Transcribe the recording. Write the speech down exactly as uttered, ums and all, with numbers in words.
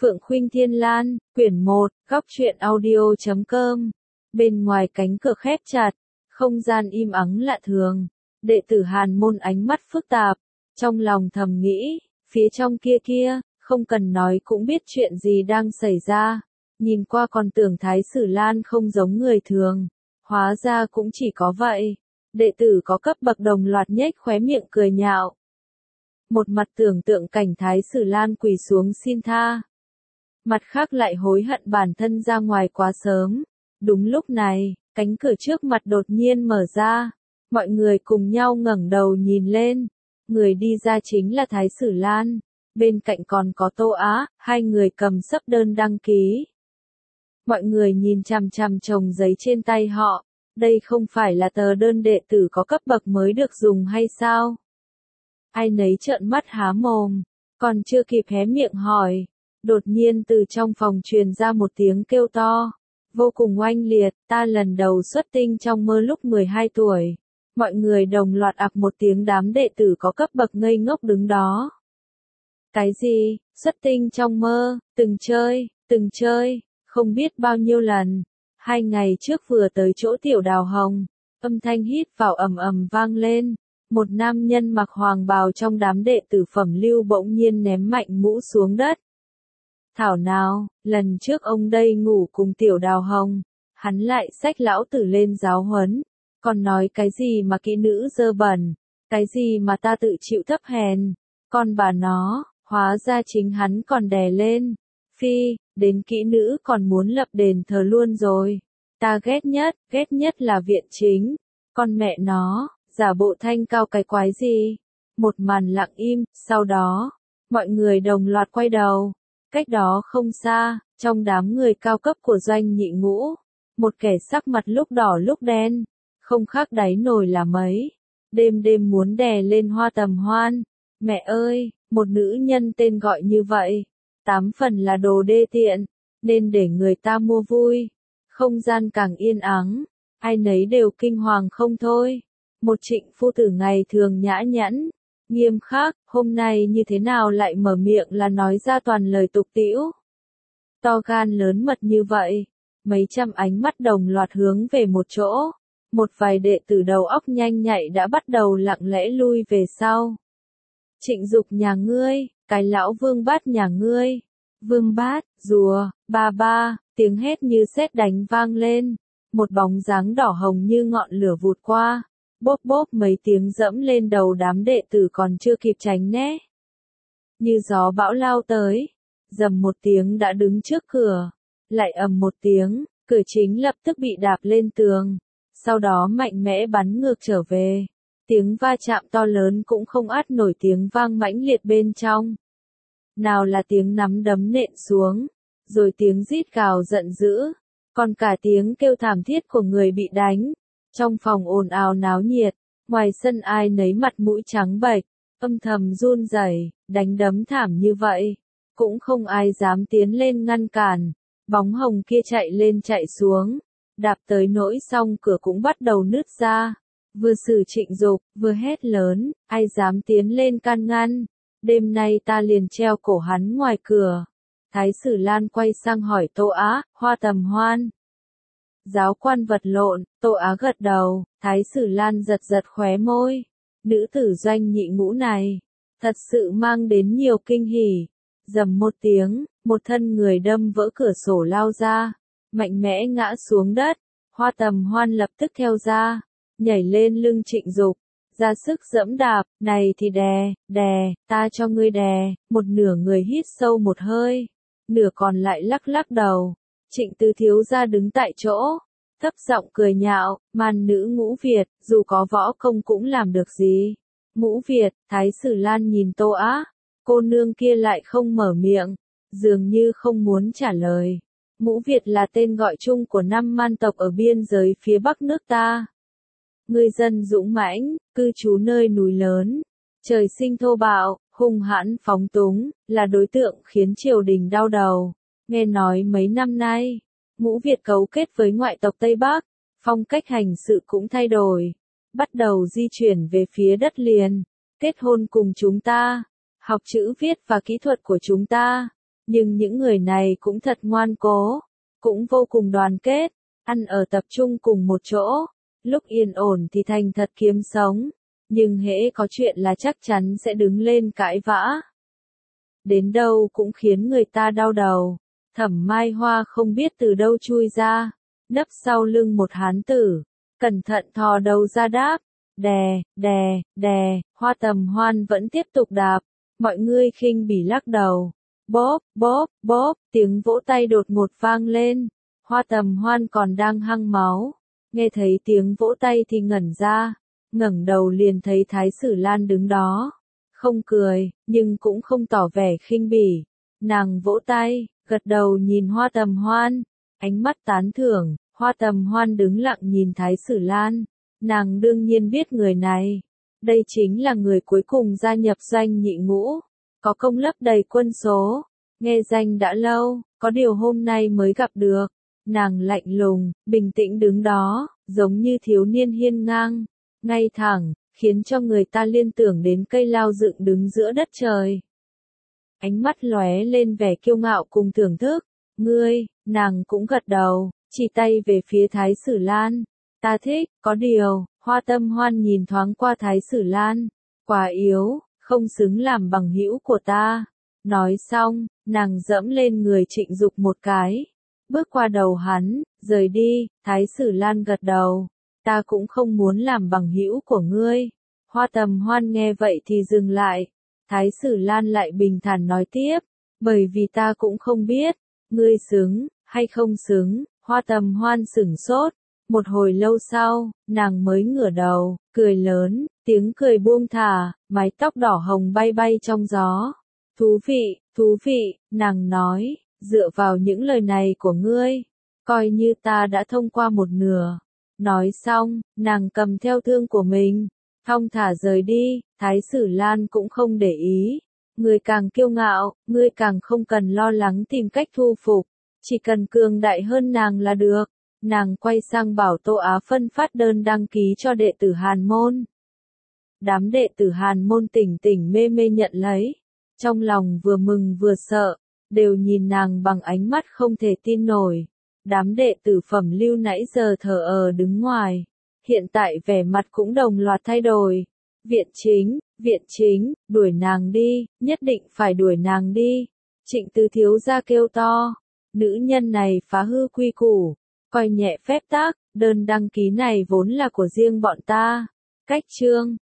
Phượng Khuynh Thiên Lan, quyển một, góc truyện audio chấm com. Bên ngoài cánh cửa khép chặt, không gian im ắng lạ thường. Đệ tử Hàn môn ánh mắt phức tạp, trong lòng thầm nghĩ, phía trong kia kia, không cần nói cũng biết chuyện gì đang xảy ra. Nhìn qua còn tưởng Thái Sử Lan không giống người thường, hóa ra cũng chỉ có vậy. Đệ tử có cấp bậc đồng loạt nhếch khóe miệng cười nhạo. Một mặt tưởng tượng cảnh Thái Sử Lan quỳ xuống xin tha. Mặt khác lại hối hận bản thân ra ngoài quá sớm. Đúng lúc này, cánh cửa trước mặt đột nhiên mở ra. Mọi người cùng nhau ngẩng đầu nhìn lên. Người đi ra chính là Thái Sử Lan. Bên cạnh còn có Tô Á, hai người cầm sấp đơn đăng ký. Mọi người nhìn chằm chằm chồng giấy trên tay họ. Đây không phải là tờ đơn đệ tử có cấp bậc mới được dùng hay sao? Ai nấy trợn mắt há mồm, còn chưa kịp hé miệng hỏi. Đột nhiên từ trong phòng truyền ra một tiếng kêu to, vô cùng oanh liệt, ta lần đầu xuất tinh trong mơ lúc mười hai tuổi. Mọi người đồng loạt ặc một tiếng, đám đệ tử có cấp bậc ngây ngốc đứng đó. Cái gì, xuất tinh trong mơ, từng chơi, từng chơi, không biết bao nhiêu lần. Hai ngày trước vừa tới chỗ Tiểu Đào Hồng, âm thanh hít vào ầm ầm vang lên. Một nam nhân mặc hoàng bào trong đám đệ tử phẩm lưu bỗng nhiên ném mạnh mũ xuống đất. Thảo nào, lần trước ông đây ngủ cùng Tiểu Đào Hồng, hắn lại xách lão tử lên giáo huấn, còn nói cái gì mà kỹ nữ dơ bẩn, cái gì mà ta tự chịu thấp hèn, con bà nó, hóa ra chính hắn còn đè lên. Phi, đến kỹ nữ còn muốn lập đền thờ luôn rồi. Ta ghét nhất, ghét nhất là viện chính, con mẹ nó. Giả bộ thanh cao cái quái gì? Một màn lặng im, sau đó, mọi người đồng loạt quay đầu. Cách đó không xa, trong đám người cao cấp của doanh nhị ngũ, một kẻ sắc mặt lúc đỏ lúc đen, không khác đáy nồi là mấy. Đêm đêm muốn đè lên Hoa Tầm Hoan. Mẹ ơi, một nữ nhân tên gọi như vậy, tám phần là đồ đê tiện, nên để người ta mua vui. Không gian càng yên ắng, ai nấy đều kinh hoàng không thôi. Một Trịnh phu tử ngày thường nhã nhặn, nghiêm khắc, hôm nay như thế nào lại mở miệng là nói ra toàn lời tục tĩu. To gan lớn mật như vậy, mấy trăm ánh mắt đồng loạt hướng về một chỗ. Một vài đệ tử đầu óc nhanh nhạy đã bắt đầu lặng lẽ lui về sau. Trịnh Dục nhà ngươi, cái lão Vương Bát nhà ngươi. Vương Bát, rùa, ba ba, tiếng hét như sét đánh vang lên. Một bóng dáng đỏ hồng như ngọn lửa vụt qua. Bốp bốp mấy tiếng dẫm lên đầu đám đệ tử còn chưa kịp tránh né. Như gió bão lao tới, dầm một tiếng đã đứng trước cửa, lại ầm một tiếng, cửa chính lập tức bị đạp lên tường, sau đó mạnh mẽ bắn ngược trở về. Tiếng va chạm to lớn cũng không át nổi tiếng vang mãnh liệt bên trong. Nào là tiếng nắm đấm nện xuống, rồi tiếng rít gào giận dữ, còn cả tiếng kêu thảm thiết của người bị đánh. Trong phòng ồn ào náo nhiệt, ngoài sân ai nấy mặt mũi trắng bệch, âm thầm run rẩy, đánh đấm thảm như vậy, cũng không ai dám tiến lên ngăn cản. Bóng hồng kia chạy lên chạy xuống, đạp tới nỗi xong cửa cũng bắt đầu nứt ra. Vừa xử Trịnh Dục, vừa hét lớn, ai dám tiến lên can ngăn, đêm nay ta liền treo cổ hắn ngoài cửa. Thái Sử Lan quay sang hỏi Tô Á, Hoa Tầm Hoan. Giáo quan vật lộn, Tô Á gật đầu, Thái Sử Lan giật giật khóe môi. Nữ tử doanh nhị ngũ này, thật sự mang đến nhiều kinh hỉ. Dầm một tiếng, một thân người đâm vỡ cửa sổ lao ra, mạnh mẽ ngã xuống đất. Hoa Tầm Hoan lập tức theo ra, nhảy lên lưng Trịnh Dục, ra sức dẫm đạp, này thì đè, đè, ta cho ngươi đè. Một nửa người hít sâu một hơi, nửa còn lại lắc lắc đầu. Trịnh Tứ thiếu gia đứng tại chỗ, thấp giọng cười nhạo, man nữ Ngũ Việt, dù có võ công cũng làm được gì. Ngũ Việt, Thái Sử Lan nhìn Tô Á, cô nương kia lại không mở miệng, dường như không muốn trả lời. Ngũ Việt là tên gọi chung của năm man tộc ở biên giới phía bắc nước ta. Người dân dũng mãnh, cư trú nơi núi lớn, trời sinh thô bạo, hung hãn phóng túng, là đối tượng khiến triều đình đau đầu. Nghe nói mấy năm nay, Ngũ Việt cấu kết với ngoại tộc Tây Bắc, phong cách hành sự cũng thay đổi, bắt đầu di chuyển về phía đất liền, kết hôn cùng chúng ta, học chữ viết và kỹ thuật của chúng ta, Nhưng những người này cũng thật ngoan cố, cũng vô cùng đoàn kết, ăn ở tập trung cùng một chỗ, lúc yên ổn thì thành thật kiếm sống, nhưng hễ có chuyện là chắc chắn sẽ đứng lên cãi vã. Đến đâu cũng khiến người ta đau đầu. Thẩm Mai Hoa không biết từ đâu chui ra, nấp sau lưng một hán tử, cẩn thận thò đầu ra đáp, đè, đè, đè, Hoa Tầm Hoan vẫn tiếp tục đạp, mọi người khinh bỉ lắc đầu, bóp, bóp, bóp, tiếng vỗ tay đột ngột vang lên, Hoa Tầm Hoan còn đang hăng máu, nghe thấy tiếng vỗ tay thì ngẩn ra, ngẩng đầu liền thấy Thái Sử Lan đứng đó, không cười, nhưng cũng không tỏ vẻ khinh bỉ, nàng vỗ tay, gật đầu nhìn Hoa Tầm Hoan, ánh mắt tán thưởng, Hoa Tầm Hoan đứng lặng nhìn Thái Sử Lan, nàng đương nhiên biết người này, đây chính là người cuối cùng gia nhập doanh nhị ngũ, có công lấp đầy quân số, nghe danh đã lâu, có điều hôm nay mới gặp được, nàng lạnh lùng, bình tĩnh đứng đó, giống như thiếu niên hiên ngang, ngay thẳng, khiến cho người ta liên tưởng đến cây lao dựng đứng giữa đất trời. Ánh mắt lóe lên vẻ kiêu ngạo cùng thưởng thức, ngươi, nàng cũng gật đầu, chỉ tay về phía Thái Sử Lan, ta thích, có điều, Hoa Tâm Hoan nhìn thoáng qua Thái Sử Lan, quá yếu, không xứng làm bằng hữu của ta. Nói xong, nàng dẫm lên người Trịnh Dục một cái, bước qua đầu hắn, rời đi, Thái Sử Lan gật đầu, ta cũng không muốn làm bằng hữu của ngươi. Hoa Tầm Hoan nghe vậy thì dừng lại, Thái Sử Lan lại bình thản nói tiếp, bởi vì ta cũng không biết, ngươi xứng, hay không xứng, Hoa Tầm Hoan sửng sốt, một hồi lâu sau, nàng mới ngửa đầu, cười lớn, tiếng cười buông thả, mái tóc đỏ hồng bay bay trong gió. Thú vị, thú vị, nàng nói, dựa vào những lời này của ngươi, coi như ta đã thông qua một nửa. Nói xong, nàng cầm theo thương của mình, thong thả rời đi, Thái Sử Lan cũng không để ý. Ngươi càng kiêu ngạo, ngươi càng không cần lo lắng tìm cách thu phục, chỉ cần cường đại hơn nàng là được. Nàng quay sang bảo Tô Á phân phát đơn đăng ký cho đệ tử Hàn Môn. Đám đệ tử Hàn Môn tỉnh tỉnh mê mê nhận lấy, trong lòng vừa mừng vừa sợ, đều nhìn nàng bằng ánh mắt không thể tin nổi. Đám đệ tử Phẩm Lưu nãy giờ thờ ờ đứng ngoài, hiện tại vẻ mặt cũng đồng loạt thay đổi. Viện chính, viện chính, đuổi nàng đi, nhất định phải đuổi nàng đi. Trịnh Tứ thiếu gia kêu to, nữ nhân này phá hư quy củ, coi nhẹ phép tắc, đơn đăng ký này vốn là của riêng bọn ta. Cách chương